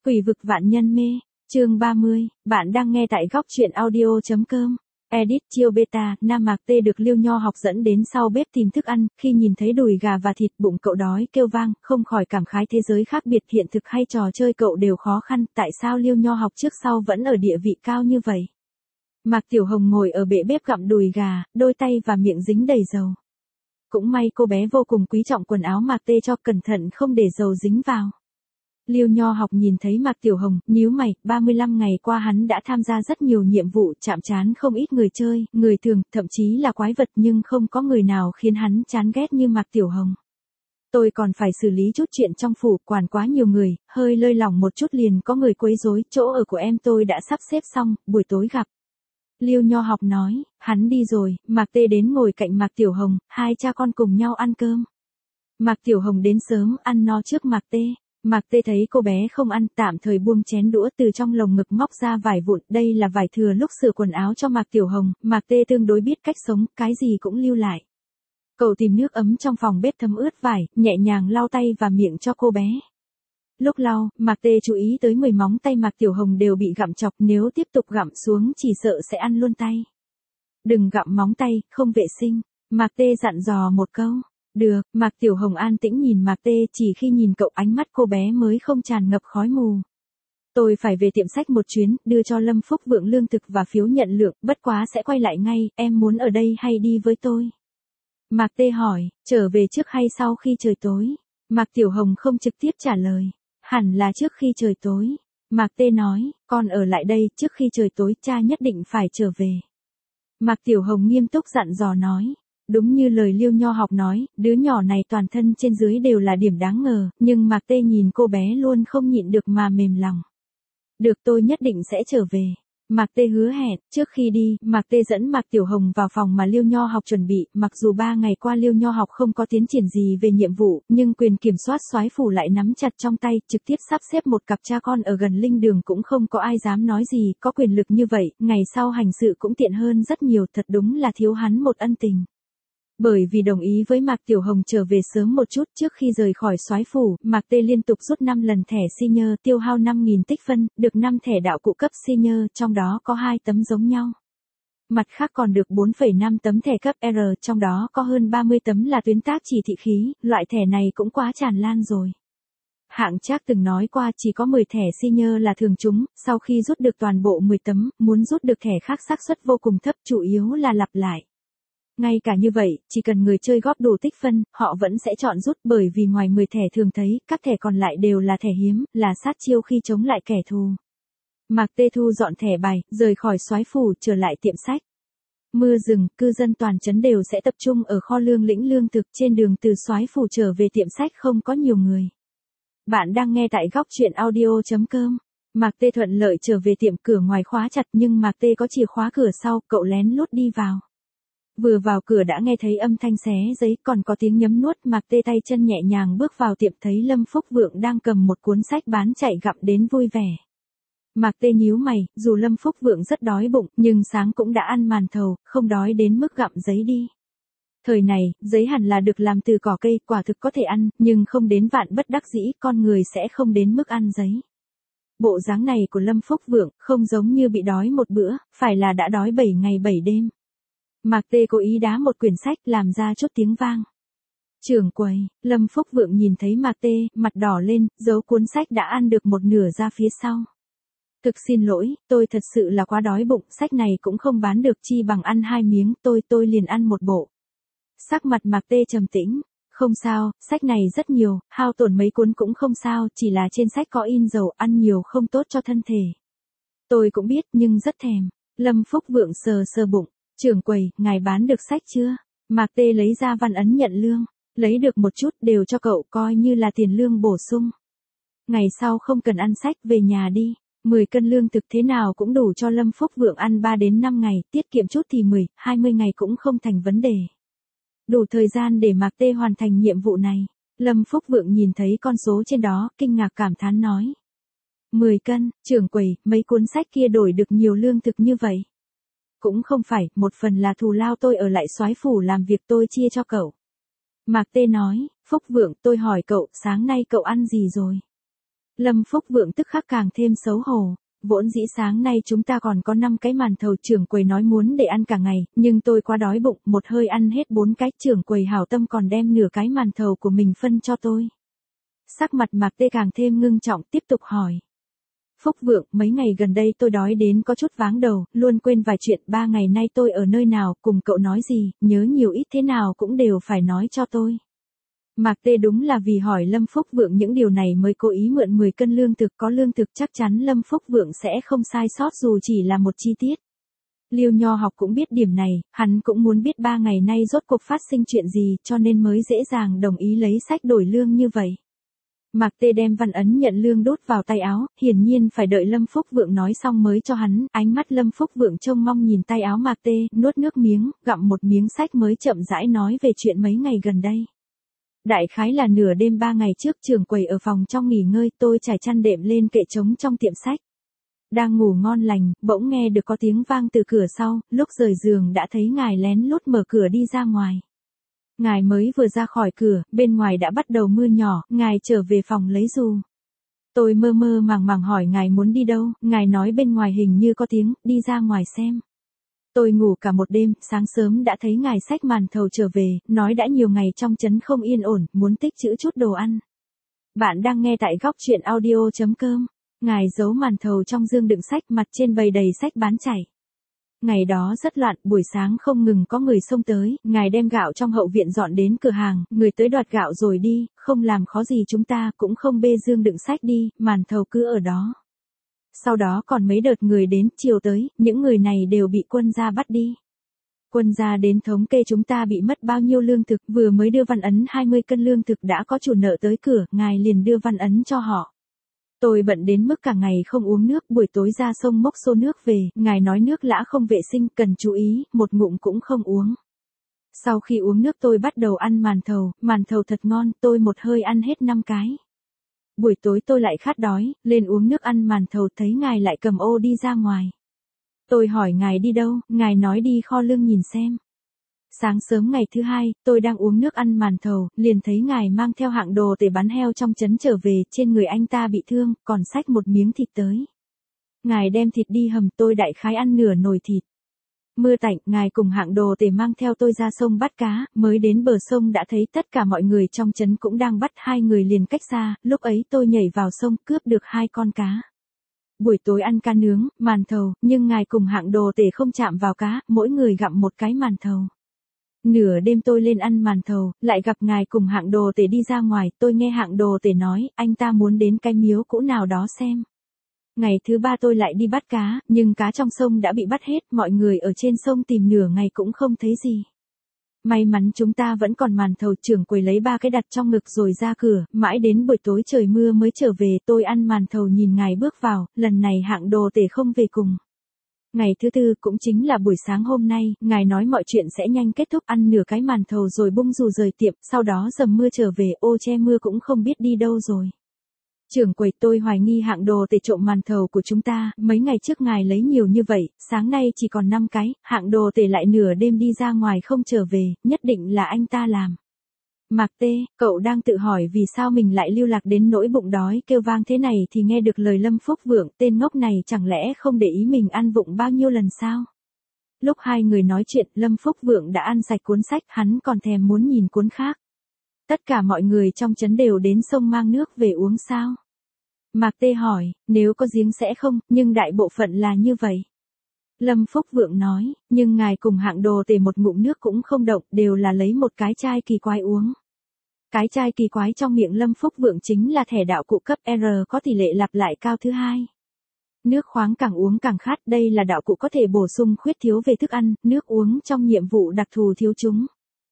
Quỷ vực vạn nhân mê, chương 30, bạn đang nghe tại góc truyện audio.com. Edit chiêu beta, Nam Mạc Tê được Liêu Nho học dẫn đến sau bếp tìm thức ăn, khi nhìn thấy đùi gà và thịt bụng cậu đói kêu vang, không khỏi cảm khái thế giới khác biệt hiện thực hay trò chơi cậu đều khó khăn, tại sao Liêu Nho học trước sau vẫn ở địa vị cao như vậy. Mạc Tiểu Hồng ngồi ở bệ bếp gặm đùi gà, đôi tay và miệng dính đầy dầu. Cũng may cô bé vô cùng quý trọng quần áo Mạc Tê cho, cẩn thận không để dầu dính vào. Liêu Nho học nhìn thấy Mạc Tiểu Hồng, nhíu mày, 35 ngày qua hắn đã tham gia rất nhiều nhiệm vụ, chạm trán không ít người chơi, người thường, thậm chí là quái vật, nhưng không có người nào khiến hắn chán ghét như Mạc Tiểu Hồng. Tôi còn phải xử lý chút chuyện trong phủ, quản quá nhiều người, hơi lơi lỏng một chút liền có người quấy rối, chỗ ở của em tôi đã sắp xếp xong, buổi tối gặp. Liêu Nho học nói, hắn đi rồi, Mạc Tê đến ngồi cạnh Mạc Tiểu Hồng, hai cha con cùng nhau ăn cơm. Mạc Tiểu Hồng đến sớm, ăn no trước Mạc Tê. Mạc Tê thấy cô bé không ăn, tạm thời buông chén đũa, từ trong lồng ngực móc ra vải vụn, đây là vải thừa lúc sửa quần áo cho Mạc Tiểu Hồng. Mạc Tê tương đối biết cách sống, cái gì cũng lưu lại. Cậu tìm nước ấm trong phòng bếp thấm ướt vải, nhẹ nhàng lau tay và miệng cho cô bé. Lúc lau, Mạc Tê chú ý tới 10 móng tay Mạc Tiểu Hồng đều bị gặm chọc, nếu tiếp tục gặm xuống chỉ sợ sẽ ăn luôn tay. Đừng gặm móng tay, không vệ sinh. Mạc Tê dặn dò một câu. Được, Mạc Tiểu Hồng an tĩnh nhìn Mạc Tê, chỉ khi nhìn cậu ánh mắt cô bé mới không tràn ngập khói mù. Tôi phải về tiệm sách một chuyến, đưa cho Lâm Phúc Vượng lương thực và phiếu nhận lượng, bất quá sẽ quay lại ngay, em muốn ở đây hay đi với tôi? Mạc Tê hỏi, trở về trước hay sau khi trời tối? Mạc Tiểu Hồng không trực tiếp trả lời, hẳn là trước khi trời tối. Mạc Tê nói, con ở lại đây, trước khi trời tối cha nhất định phải trở về. Mạc Tiểu Hồng nghiêm túc dặn dò nói. Đúng như lời Liêu Nho học nói, đứa nhỏ này toàn thân trên dưới đều là điểm đáng ngờ, nhưng Mạc Tê nhìn cô bé luôn không nhịn được mà mềm lòng. Được, tôi nhất định sẽ trở về. Mạc Tê hứa hẹn. Trước khi đi, Mạc Tê dẫn Mạc Tiểu Hồng vào phòng mà Liêu Nho học chuẩn bị, mặc dù 3 ngày qua Liêu Nho học không có tiến triển gì về nhiệm vụ, nhưng quyền kiểm soát soái phủ lại nắm chặt trong tay, trực tiếp sắp xếp một cặp cha con ở gần linh đường cũng không có ai dám nói gì, có quyền lực như vậy, ngày sau hành sự cũng tiện hơn rất nhiều, thật đúng là thiếu hắn một ân tình. Bởi vì đồng ý với Mạc Tiểu Hồng trở về sớm một chút trước khi rời khỏi soái phủ, Mạc Tê liên tục rút 5 lần thẻ senior, tiêu hao 5.000 tích phân, được 5 thẻ đạo cụ cấp senior, trong đó có 2 tấm giống nhau. Mặt khác còn được 4,5 tấm thẻ cấp R, trong đó có hơn 30 tấm là tuyến tác chỉ thị khí, loại thẻ này cũng quá tràn lan rồi. Hạng Trác từng nói qua chỉ có 10 thẻ senior là thường trúng, sau khi rút được toàn bộ 10 tấm, muốn rút được thẻ khác xác suất vô cùng thấp, chủ yếu là lặp lại. Ngay cả như vậy, chỉ cần người chơi góp đủ tích phân, họ vẫn sẽ chọn rút, bởi vì ngoài 10 thẻ thường thấy, các thẻ còn lại đều là thẻ hiếm, là sát chiêu khi chống lại kẻ thù. Mạc Tê thu dọn thẻ bài, rời khỏi soái phủ, trở lại tiệm sách. Mưa dừng, cư dân toàn trấn đều sẽ tập trung ở kho lương lĩnh lương thực, trên đường từ soái phủ trở về tiệm sách không có nhiều người. Bạn đang nghe tại góc truyện audio.com. Mạc Tê thuận lợi trở về tiệm, cửa ngoài khóa chặt nhưng Mạc Tê có chìa khóa cửa sau, cậu lén lút đi vào. Vừa vào cửa đã nghe thấy âm thanh xé giấy, còn có tiếng nhấm nuốt. Mạc Tê tay chân nhẹ nhàng bước vào tiệm, thấy Lâm Phúc Vượng đang cầm một cuốn sách bán chạy gặm đến vui vẻ. Mạc Tê nhíu mày, dù Lâm Phúc Vượng rất đói bụng, nhưng sáng cũng đã ăn màn thầu, không đói đến mức gặm giấy đi. Thời này, giấy hẳn là được làm từ cỏ cây, quả thực có thể ăn, nhưng không đến vạn bất đắc dĩ, con người sẽ không đến mức ăn giấy. Bộ dáng này của Lâm Phúc Vượng, không giống như bị đói một bữa, phải là đã đói 7 ngày 7 đêm. Mạc Tê cố ý đá một quyển sách, làm ra chút tiếng vang. Trưởng quầy, Lâm Phúc Vượng nhìn thấy Mạc Tê, mặt đỏ lên, giấu cuốn sách đã ăn được một nửa ra phía sau. Thực xin lỗi, tôi thật sự là quá đói bụng, sách này cũng không bán được, chi bằng ăn 2 miếng, tôi liền ăn một bộ. Sắc mặt Mạc Tê trầm tĩnh. Không sao, sách này rất nhiều, hao tổn mấy cuốn cũng không sao, chỉ là trên sách có in dầu, ăn nhiều không tốt cho thân thể. Tôi cũng biết, nhưng rất thèm. Lâm Phúc Vượng sờ sờ bụng. Trưởng quầy, ngài bán được sách chưa? Mạc Tê lấy ra văn ấn nhận lương. Lấy được một chút, đều cho cậu, coi như là tiền lương bổ sung. Ngày sau không cần ăn sách, về nhà đi. 10 cân lương thực thế nào cũng đủ cho Lâm Phúc Vượng ăn 3 đến 5 ngày, tiết kiệm chút thì 10, 20 ngày cũng không thành vấn đề. Đủ thời gian để Mạc Tê hoàn thành nhiệm vụ này. Lâm Phúc Vượng nhìn thấy con số trên đó, kinh ngạc cảm thán nói. 10 cân, trưởng quầy, mấy cuốn sách kia đổi được nhiều lương thực như vậy. Cũng không phải, một phần là thù lao tôi ở lại soái phủ làm việc, tôi chia cho cậu. Mạc Tê nói, Phúc Vượng, tôi hỏi cậu, sáng nay cậu ăn gì rồi? Lâm Phúc Vượng tức khắc càng thêm xấu hổ. Vốn dĩ sáng nay chúng ta còn có 5 cái màn thầu, trưởng quầy nói muốn để ăn cả ngày, nhưng tôi quá đói bụng, một hơi ăn hết 4 cái, trưởng quầy hảo tâm còn đem nửa cái màn thầu của mình phân cho tôi. Sắc mặt Mạc Tê càng thêm ngưng trọng, tiếp tục hỏi. Phúc Vượng, mấy ngày gần đây tôi đói đến có chút váng đầu, luôn quên vài chuyện, 3 ngày nay tôi ở nơi nào, cùng cậu nói gì, nhớ nhiều ít thế nào cũng đều phải nói cho tôi. Mạc Tê đúng là vì hỏi Lâm Phúc Vượng những điều này mới cố ý mượn 10 cân lương thực, có lương thực chắc chắn Lâm Phúc Vượng sẽ không sai sót dù chỉ là một chi tiết. Liêu Nho Học cũng biết điểm này, hắn cũng muốn biết 3 ngày nay rốt cuộc phát sinh chuyện gì, cho nên mới dễ dàng đồng ý lấy sách đổi lương như vậy. Mạc Tê đem văn ấn nhận lương đút vào tay áo, hiển nhiên phải đợi Lâm Phúc Vượng nói xong mới cho hắn, ánh mắt Lâm Phúc Vượng trông mong nhìn tay áo Mạc Tê, nuốt nước miếng, gặm một miếng sách mới chậm rãi nói về chuyện mấy ngày gần đây. Đại khái là nửa đêm 3 ngày trước, trưởng quầy ở phòng trong nghỉ ngơi, tôi trải chăn đệm lên kệ trống trong tiệm sách. Đang ngủ ngon lành, bỗng nghe được có tiếng vang từ cửa sau, lúc rời giường đã thấy ngài lén lút mở cửa đi ra ngoài. Ngài mới vừa ra khỏi cửa, bên ngoài đã bắt đầu mưa nhỏ, ngài trở về phòng lấy dù. Tôi mơ mơ màng màng hỏi ngài muốn đi đâu, ngài nói bên ngoài hình như có tiếng, đi ra ngoài xem. Tôi ngủ cả một đêm, sáng sớm đã thấy ngài xách màn thầu trở về, nói đã nhiều ngày trong trấn không yên ổn, muốn tích trữ chút đồ ăn. Bạn đang nghe tại góc truyện audio.com. Ngài giấu màn thầu trong dương đựng sách, mặt trên bày đầy sách bán chảy. Ngày đó rất loạn, buổi sáng không ngừng có người xông tới, ngài đem gạo trong hậu viện dọn đến cửa hàng, người tới đoạt gạo rồi đi, không làm khó gì chúng ta, cũng không bê dương đựng sách đi, màn thầu cứ ở đó. Sau đó còn mấy đợt người đến, chiều tới, những người này đều bị quân gia bắt đi. Quân gia đến thống kê chúng ta bị mất bao nhiêu lương thực, vừa mới đưa văn ấn 20 cân lương thực đã có chủ nợ tới cửa, ngài liền đưa văn ấn cho họ. Tôi bận đến mức cả ngày không uống nước, buổi tối ra sông mốc xô nước về, ngài nói nước lã không vệ sinh, cần chú ý, một ngụm cũng không uống. Sau khi uống nước tôi bắt đầu ăn màn thầu thật ngon, tôi một hơi ăn hết 5 cái. Buổi tối tôi lại khát đói, lên uống nước ăn màn thầu, thấy ngài lại cầm ô đi ra ngoài. Tôi hỏi ngài đi đâu, ngài nói đi kho lương nhìn xem. Sáng sớm ngày thứ hai, tôi đang uống nước ăn màn thầu, liền thấy ngài mang theo hạng đồ để bán heo trong trấn trở về, trên người anh ta bị thương, còn xách một miếng thịt tới. Ngài đem thịt đi hầm, tôi đại khái ăn nửa nồi thịt. Mưa tạnh, ngài cùng hạng đồ tể mang theo tôi ra sông bắt cá, mới đến bờ sông đã thấy tất cả mọi người trong trấn cũng đang bắt, 2 người liền cách xa, lúc ấy tôi nhảy vào sông cướp được 2 con cá. Buổi tối ăn cá nướng, màn thầu, nhưng ngài cùng hạng đồ tể không chạm vào cá, mỗi người gặm một cái màn thầu. Nửa đêm tôi lên ăn màn thầu, lại gặp ngài cùng hạng đồ tể đi ra ngoài, tôi nghe hạng đồ tể nói, anh ta muốn đến cái miếu cũ nào đó xem. Ngày thứ 3 tôi lại đi bắt cá, nhưng cá trong sông đã bị bắt hết, mọi người ở trên sông tìm nửa ngày cũng không thấy gì. May mắn chúng ta vẫn còn màn thầu, trưởng quầy lấy 3 cái đặt trong ngực rồi ra cửa, mãi đến buổi tối trời mưa mới trở về, tôi ăn màn thầu nhìn ngài bước vào, lần này hạng đồ tể không về cùng. Ngày thứ 4 cũng chính là buổi sáng hôm nay, ngài nói mọi chuyện sẽ nhanh kết thúc, ăn nửa cái màn thầu rồi bung dù rời tiệm, sau đó dầm mưa trở về, ô che mưa cũng không biết đi đâu rồi. Trưởng quầy, tôi hoài nghi hạng đồ tể trộm màn thầu của chúng ta, mấy ngày trước ngài lấy nhiều như vậy, sáng nay chỉ còn 5 cái, hạng đồ tể lại nửa đêm đi ra ngoài không trở về, nhất định là anh ta làm. Mạc Tê, cậu đang tự hỏi vì sao mình lại lưu lạc đến nỗi bụng đói kêu vang thế này thì nghe được lời Lâm Phúc Vượng, tên ngốc này chẳng lẽ không để ý mình ăn vụng bao nhiêu lần sao? Lúc hai người nói chuyện, Lâm Phúc Vượng đã ăn sạch cuốn sách, hắn còn thèm muốn nhìn cuốn khác. Tất cả mọi người trong trấn đều đến sông mang nước về uống sao? Mạc Tê hỏi, nếu có giếng sẽ không, nhưng đại bộ phận là như vậy. Lâm Phúc Vượng nói, nhưng ngài cùng hạng đồ tể một ngụm nước cũng không động, đều là lấy một cái chai kỳ quái uống. Cái chai kỳ quái trong miệng Lâm Phúc Vượng chính là thẻ đạo cụ cấp R có tỷ lệ lặp lại cao thứ 2. Nước khoáng càng uống càng khát, đây là đạo cụ có thể bổ sung khuyết thiếu về thức ăn, nước uống trong nhiệm vụ đặc thù thiếu chúng.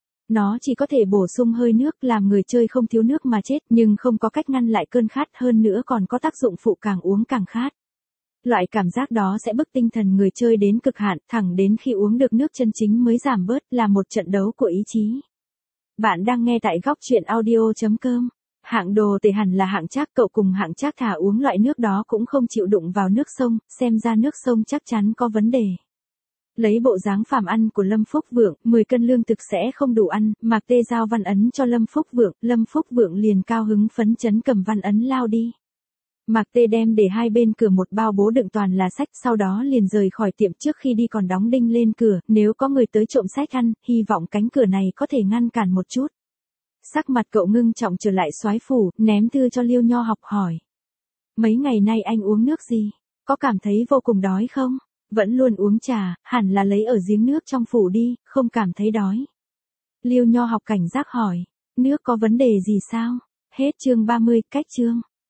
Nó chỉ có thể bổ sung hơi nước làm người chơi không thiếu nước mà chết, nhưng không có cách ngăn lại cơn khát, hơn nữa còn có tác dụng phụ càng uống càng khát. Loại cảm giác đó sẽ bức tinh thần người chơi đến cực hạn, thẳng đến khi uống được nước chân chính mới giảm bớt, là một trận đấu của ý chí. Bạn đang nghe tại góc truyện audio.com. Hạng đồ tể hẳn là hạng Trác, cậu cùng hạng Trác thả uống loại nước đó cũng không chịu đụng vào nước sông, xem ra nước sông chắc chắn có vấn đề. Lấy bộ dáng phàm ăn của Lâm Phúc Vượng, 10 cân lương thực sẽ không đủ ăn, Mạc Tê giao văn ấn cho Lâm Phúc Vượng liền cao hứng phấn chấn cầm văn ấn lao đi. Mạc Tê đem để hai bên cửa một bao bố đựng toàn là sách, sau đó liền rời khỏi tiệm, trước khi đi còn đóng đinh lên cửa, nếu có người tới trộm sách ăn, hy vọng cánh cửa này có thể ngăn cản một chút. Sắc mặt cậu ngưng trọng trở lại soái phủ, ném thư cho Liêu Nho học hỏi. Mấy ngày nay anh uống nước gì? Có cảm thấy vô cùng đói không? Vẫn luôn uống trà, hẳn là lấy ở giếng nước trong phủ đi, không cảm thấy đói. Liêu Nho học cảnh giác hỏi, nước có vấn đề gì sao? Hết chương 30, cách chương.